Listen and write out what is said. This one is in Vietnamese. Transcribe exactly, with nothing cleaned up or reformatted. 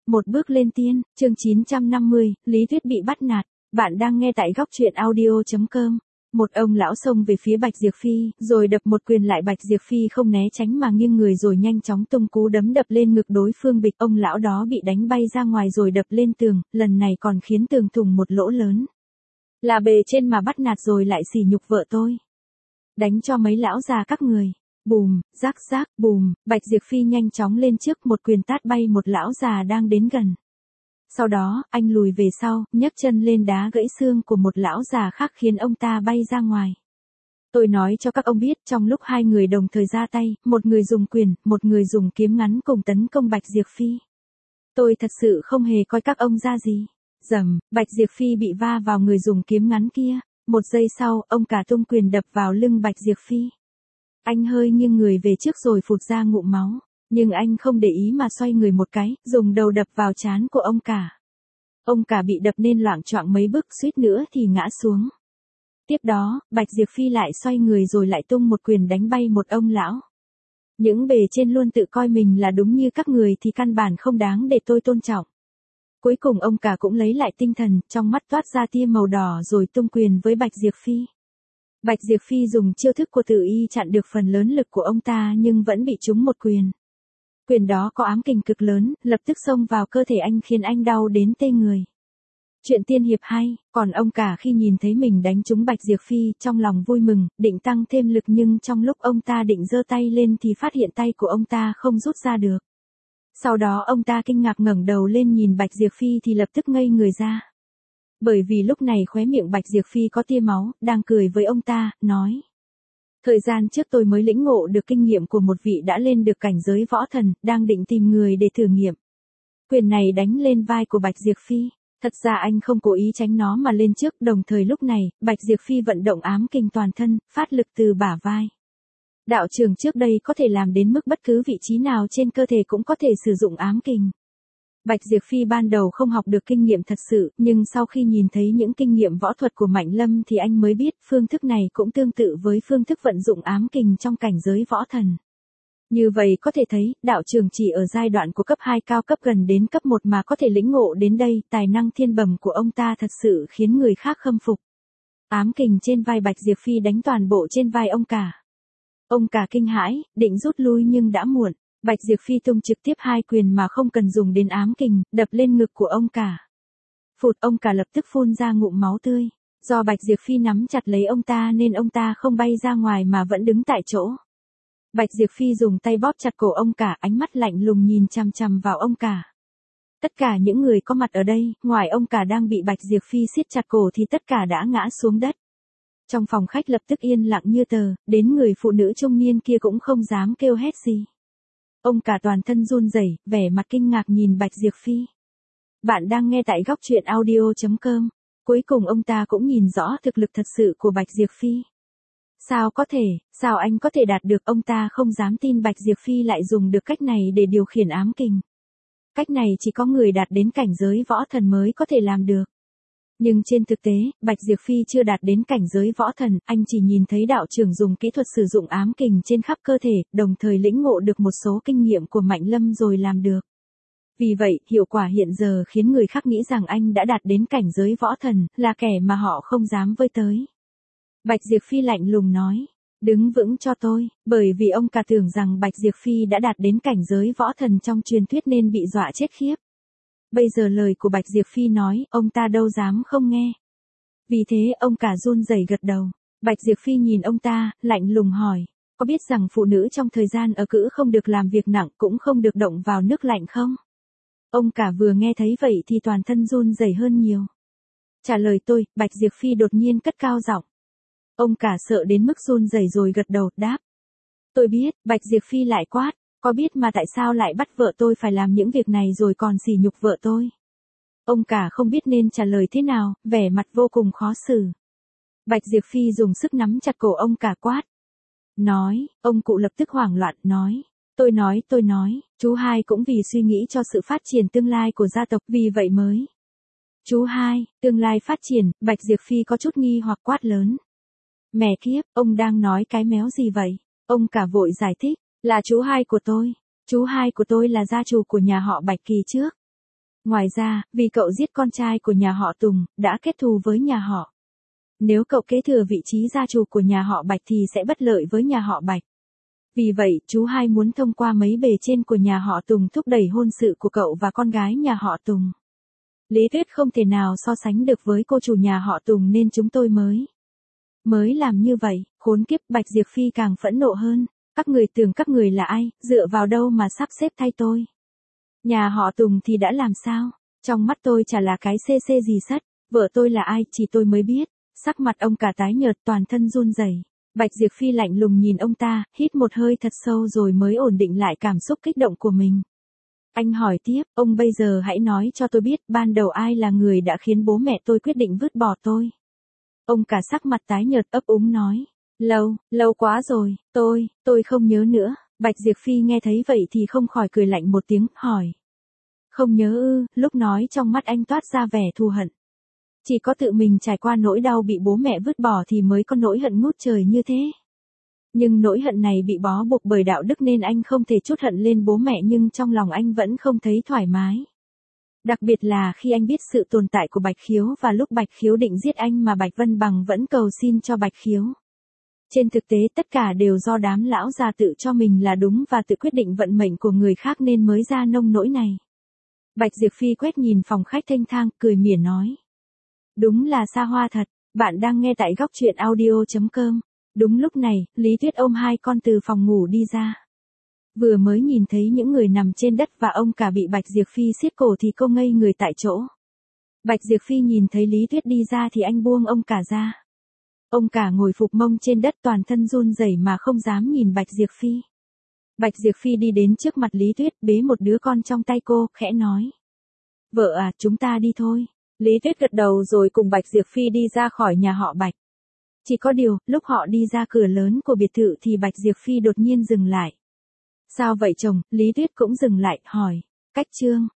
Một bước lên tiên, chương chín trăm năm mươi, Lý Tuyết bị bắt nạt. Bạn đang nghe tại góc truyện audio chấm com. Một ông lão xông về phía Bạch Diệp Phi, rồi đập một quyền lại. Bạch Diệp Phi không né tránh mà nghiêng người rồi nhanh chóng tung cú đấm đập lên ngực đối phương. Bịch, ông lão đó bị đánh bay ra ngoài rồi đập lên tường, lần này còn khiến tường thủng một lỗ lớn. Là bề trên mà bắt nạt rồi lại sỉ nhục vợ tôi. Đánh cho mấy lão già các người. Bùm, rác rác, bùm, Bạch Diệp Phi nhanh chóng lên trước, một quyền tát bay một lão già đang đến gần. Sau đó, anh lùi về sau, nhấc chân lên đá gãy xương của một lão già khác khiến ông ta bay ra ngoài. Tôi nói cho các ông biết, trong lúc hai người đồng thời ra tay, một người dùng quyền, một người dùng kiếm ngắn cùng tấn công Bạch Diệp Phi. Tôi thật sự không hề coi các ông ra gì. Rầm, Bạch Diệp Phi bị va vào người dùng kiếm ngắn kia. Một giây sau, ông cả tung quyền đập vào lưng Bạch Diệp Phi. Anh hơi nghiêng người về trước rồi phụt ra ngụm máu, nhưng anh không để ý mà xoay người một cái, dùng đầu đập vào trán của ông cả. Ông cả bị đập nên loạng choạng mấy bước, suýt nữa thì ngã xuống. Tiếp đó, Bạch Diệp Phi lại xoay người rồi lại tung một quyền đánh bay một ông lão. Những bề trên luôn tự coi mình là đúng như các người thì căn bản không đáng để tôi tôn trọng. Cuối cùng ông cả cũng lấy lại tinh thần, trong mắt toát ra tia màu đỏ rồi tung quyền với Bạch Diệp Phi. Bạch Diệp Phi dùng chiêu thức của Tử Y chặn được phần lớn lực của ông ta nhưng vẫn bị trúng một quyền. Quyền đó có ám kình cực lớn, lập tức xông vào cơ thể anh khiến anh đau đến tê người. Chuyện tiên hiệp hay, còn ông cả khi nhìn thấy mình đánh trúng Bạch Diệp Phi, trong lòng vui mừng, định tăng thêm lực nhưng trong lúc ông ta định giơ tay lên thì phát hiện tay của ông ta không rút ra được. Sau đó ông ta kinh ngạc ngẩng đầu lên nhìn Bạch Diệp Phi thì lập tức ngây người ra. Bởi vì lúc này khóe miệng Bạch Diệp Phi có tia máu, đang cười với ông ta, nói. Thời gian trước tôi mới lĩnh ngộ được kinh nghiệm của một vị đã lên được cảnh giới võ thần, đang định tìm người để thử nghiệm. Quyền này đánh lên vai của Bạch Diệp Phi. Thật ra anh không cố ý tránh nó mà lên trước, đồng thời lúc này, Bạch Diệp Phi vận động ám kình toàn thân, phát lực từ bả vai. Đạo trường trước đây có thể làm đến mức bất cứ vị trí nào trên cơ thể cũng có thể sử dụng ám kình. Bạch Diệp Phi ban đầu không học được kinh nghiệm thật sự, nhưng sau khi nhìn thấy những kinh nghiệm võ thuật của Mạnh Lâm thì anh mới biết phương thức này cũng tương tự với phương thức vận dụng ám kình trong cảnh giới võ thần. Như vậy có thể thấy, đạo trường chỉ ở giai đoạn của cấp hai cao cấp gần đến cấp một mà có thể lĩnh ngộ đến đây, tài năng thiên bẩm của ông ta thật sự khiến người khác khâm phục. Ám kình trên vai Bạch Diệp Phi đánh toàn bộ trên vai ông cả. Ông cả kinh hãi, định rút lui nhưng đã muộn. Bạch Diệp Phi tung trực tiếp hai quyền mà không cần dùng đến ám kình, đập lên ngực của ông cả. Phụt, ông cả lập tức phun ra ngụm máu tươi. Do Bạch Diệp Phi nắm chặt lấy ông ta nên ông ta không bay ra ngoài mà vẫn đứng tại chỗ. Bạch Diệp Phi dùng tay bóp chặt cổ ông cả, ánh mắt lạnh lùng nhìn chằm chằm vào ông cả. Tất cả những người có mặt ở đây, ngoài ông cả đang bị Bạch Diệp Phi siết chặt cổ thì tất cả đã ngã xuống đất. Trong phòng khách lập tức yên lặng như tờ, đến người phụ nữ trung niên kia cũng không dám kêu hét gì. Ông cả toàn thân run rẩy, vẻ mặt kinh ngạc nhìn Bạch Diệp Phi. Bạn đang nghe tại góc truyện audio chấm com. Cuối cùng ông ta cũng nhìn rõ thực lực thật sự của Bạch Diệp Phi. Sao có thể, sao anh có thể đạt được, ông ta không dám tin Bạch Diệp Phi lại dùng được cách này để điều khiển ám kình. Cách này chỉ có người đạt đến cảnh giới võ thần mới có thể làm được. Nhưng trên thực tế, Bạch Diệp Phi chưa đạt đến cảnh giới võ thần, anh chỉ nhìn thấy đạo trưởng dùng kỹ thuật sử dụng ám kình trên khắp cơ thể, đồng thời lĩnh ngộ được một số kinh nghiệm của Mạnh Lâm rồi làm được. Vì vậy, hiệu quả hiện giờ khiến người khác nghĩ rằng anh đã đạt đến cảnh giới võ thần, là kẻ mà họ không dám với tới. Bạch Diệp Phi lạnh lùng nói, đứng vững cho tôi, bởi vì ông cả tưởng rằng Bạch Diệp Phi đã đạt đến cảnh giới võ thần trong truyền thuyết nên bị dọa chết khiếp. Bây giờ lời của Bạch Diệp Phi nói, ông ta đâu dám không nghe. Vì thế ông cả run rẩy gật đầu. Bạch Diệp Phi nhìn ông ta, lạnh lùng hỏi, có biết rằng phụ nữ trong thời gian ở cữ không được làm việc nặng cũng không được động vào nước lạnh không? Ông cả vừa nghe thấy vậy thì toàn thân run rẩy hơn nhiều. Trả lời tôi, Bạch Diệp Phi đột nhiên cất cao giọng. Ông cả sợ đến mức run rẩy rồi gật đầu, đáp. Tôi biết, Bạch Diệp Phi lại quát. Có biết mà tại sao lại bắt vợ tôi phải làm những việc này rồi còn sỉ nhục vợ tôi? Ông cả không biết nên trả lời thế nào, vẻ mặt vô cùng khó xử. Bạch Diệp Phi dùng sức nắm chặt cổ ông cả quát. Nói, ông cụ lập tức hoảng loạn, nói. Tôi nói, tôi nói, chú hai cũng vì suy nghĩ cho sự phát triển tương lai của gia tộc, vì vậy mới. Chú hai, tương lai phát triển, Bạch Diệp Phi có chút nghi hoặc quát lớn. Mẹ kiếp, ông đang nói cái méo gì vậy? Ông cả vội giải thích. Là chú hai của tôi. Chú hai của tôi là gia chủ của nhà họ Bạch kỳ trước. Ngoài ra, vì cậu giết con trai của nhà họ Tùng, đã kết thù với nhà họ. Nếu cậu kế thừa vị trí gia chủ của nhà họ Bạch thì sẽ bất lợi với nhà họ Bạch. Vì vậy, chú hai muốn thông qua mấy bề trên của nhà họ Tùng thúc đẩy hôn sự của cậu và con gái nhà họ Tùng. Lý Tuyết không thể nào so sánh được với cô chủ nhà họ Tùng nên chúng tôi mới. Mới làm như vậy, khốn kiếp. Bạch Diệp Phi càng phẫn nộ hơn. Các người tưởng các người là ai, dựa vào đâu mà sắp xếp thay tôi. Nhà họ Tùng thì đã làm sao? Trong mắt tôi chả là cái xê xê gì sất. Vợ tôi là ai chỉ tôi mới biết. Sắc mặt ông cả tái nhợt, toàn thân run rẩy. Bạch Diệp Phi lạnh lùng nhìn ông ta, hít một hơi thật sâu rồi mới ổn định lại cảm xúc kích động của mình. Anh hỏi tiếp, ông bây giờ hãy nói cho tôi biết ban đầu ai là người đã khiến bố mẹ tôi quyết định vứt bỏ tôi. Ông cả sắc mặt tái nhợt ấp úng nói, lâu, lâu quá rồi, tôi, tôi không nhớ nữa. Bạch Diệp Phi nghe thấy vậy thì không khỏi cười lạnh một tiếng, hỏi. Không nhớ ư? Lúc nói trong mắt anh toát ra vẻ thù hận. Chỉ có tự mình trải qua nỗi đau bị bố mẹ vứt bỏ thì mới có nỗi hận ngút trời như thế. Nhưng nỗi hận này bị bó buộc bởi đạo đức nên anh không thể trút hận lên bố mẹ, nhưng trong lòng anh vẫn không thấy thoải mái. Đặc biệt là khi anh biết sự tồn tại của Bạch Khiếu và lúc Bạch Khiếu định giết anh mà Bạch Vân Bằng vẫn cầu xin cho Bạch Khiếu. Trên thực tế tất cả đều do đám lão già tự cho mình là đúng và tự quyết định vận mệnh của người khác nên mới ra nông nỗi này. Bạch Diệp Phi quét nhìn phòng khách thênh thang, cười mỉa nói. Đúng là xa hoa thật, bạn đang nghe tại góc truyện audio chấm com. Đúng lúc này, Lý Tuyết ôm hai con từ phòng ngủ đi ra. Vừa mới nhìn thấy những người nằm trên đất và ông cả bị Bạch Diệp Phi siết cổ thì cô ngây người tại chỗ. Bạch Diệp Phi nhìn thấy Lý Tuyết đi ra thì anh buông ông cả ra. Ông cả ngồi phục mông trên đất toàn thân run rẩy mà không dám nhìn Bạch Diệp Phi. Bạch Diệp Phi đi đến trước mặt Lý Tuyết bế một đứa con trong tay cô, khẽ nói. Vợ à, chúng ta đi thôi. Lý Tuyết gật đầu rồi cùng Bạch Diệp Phi đi ra khỏi nhà họ Bạch. Chỉ có điều, lúc họ đi ra cửa lớn của biệt thự thì Bạch Diệp Phi đột nhiên dừng lại. Sao vậy chồng? Lý Tuyết cũng dừng lại, hỏi. Cách Trương,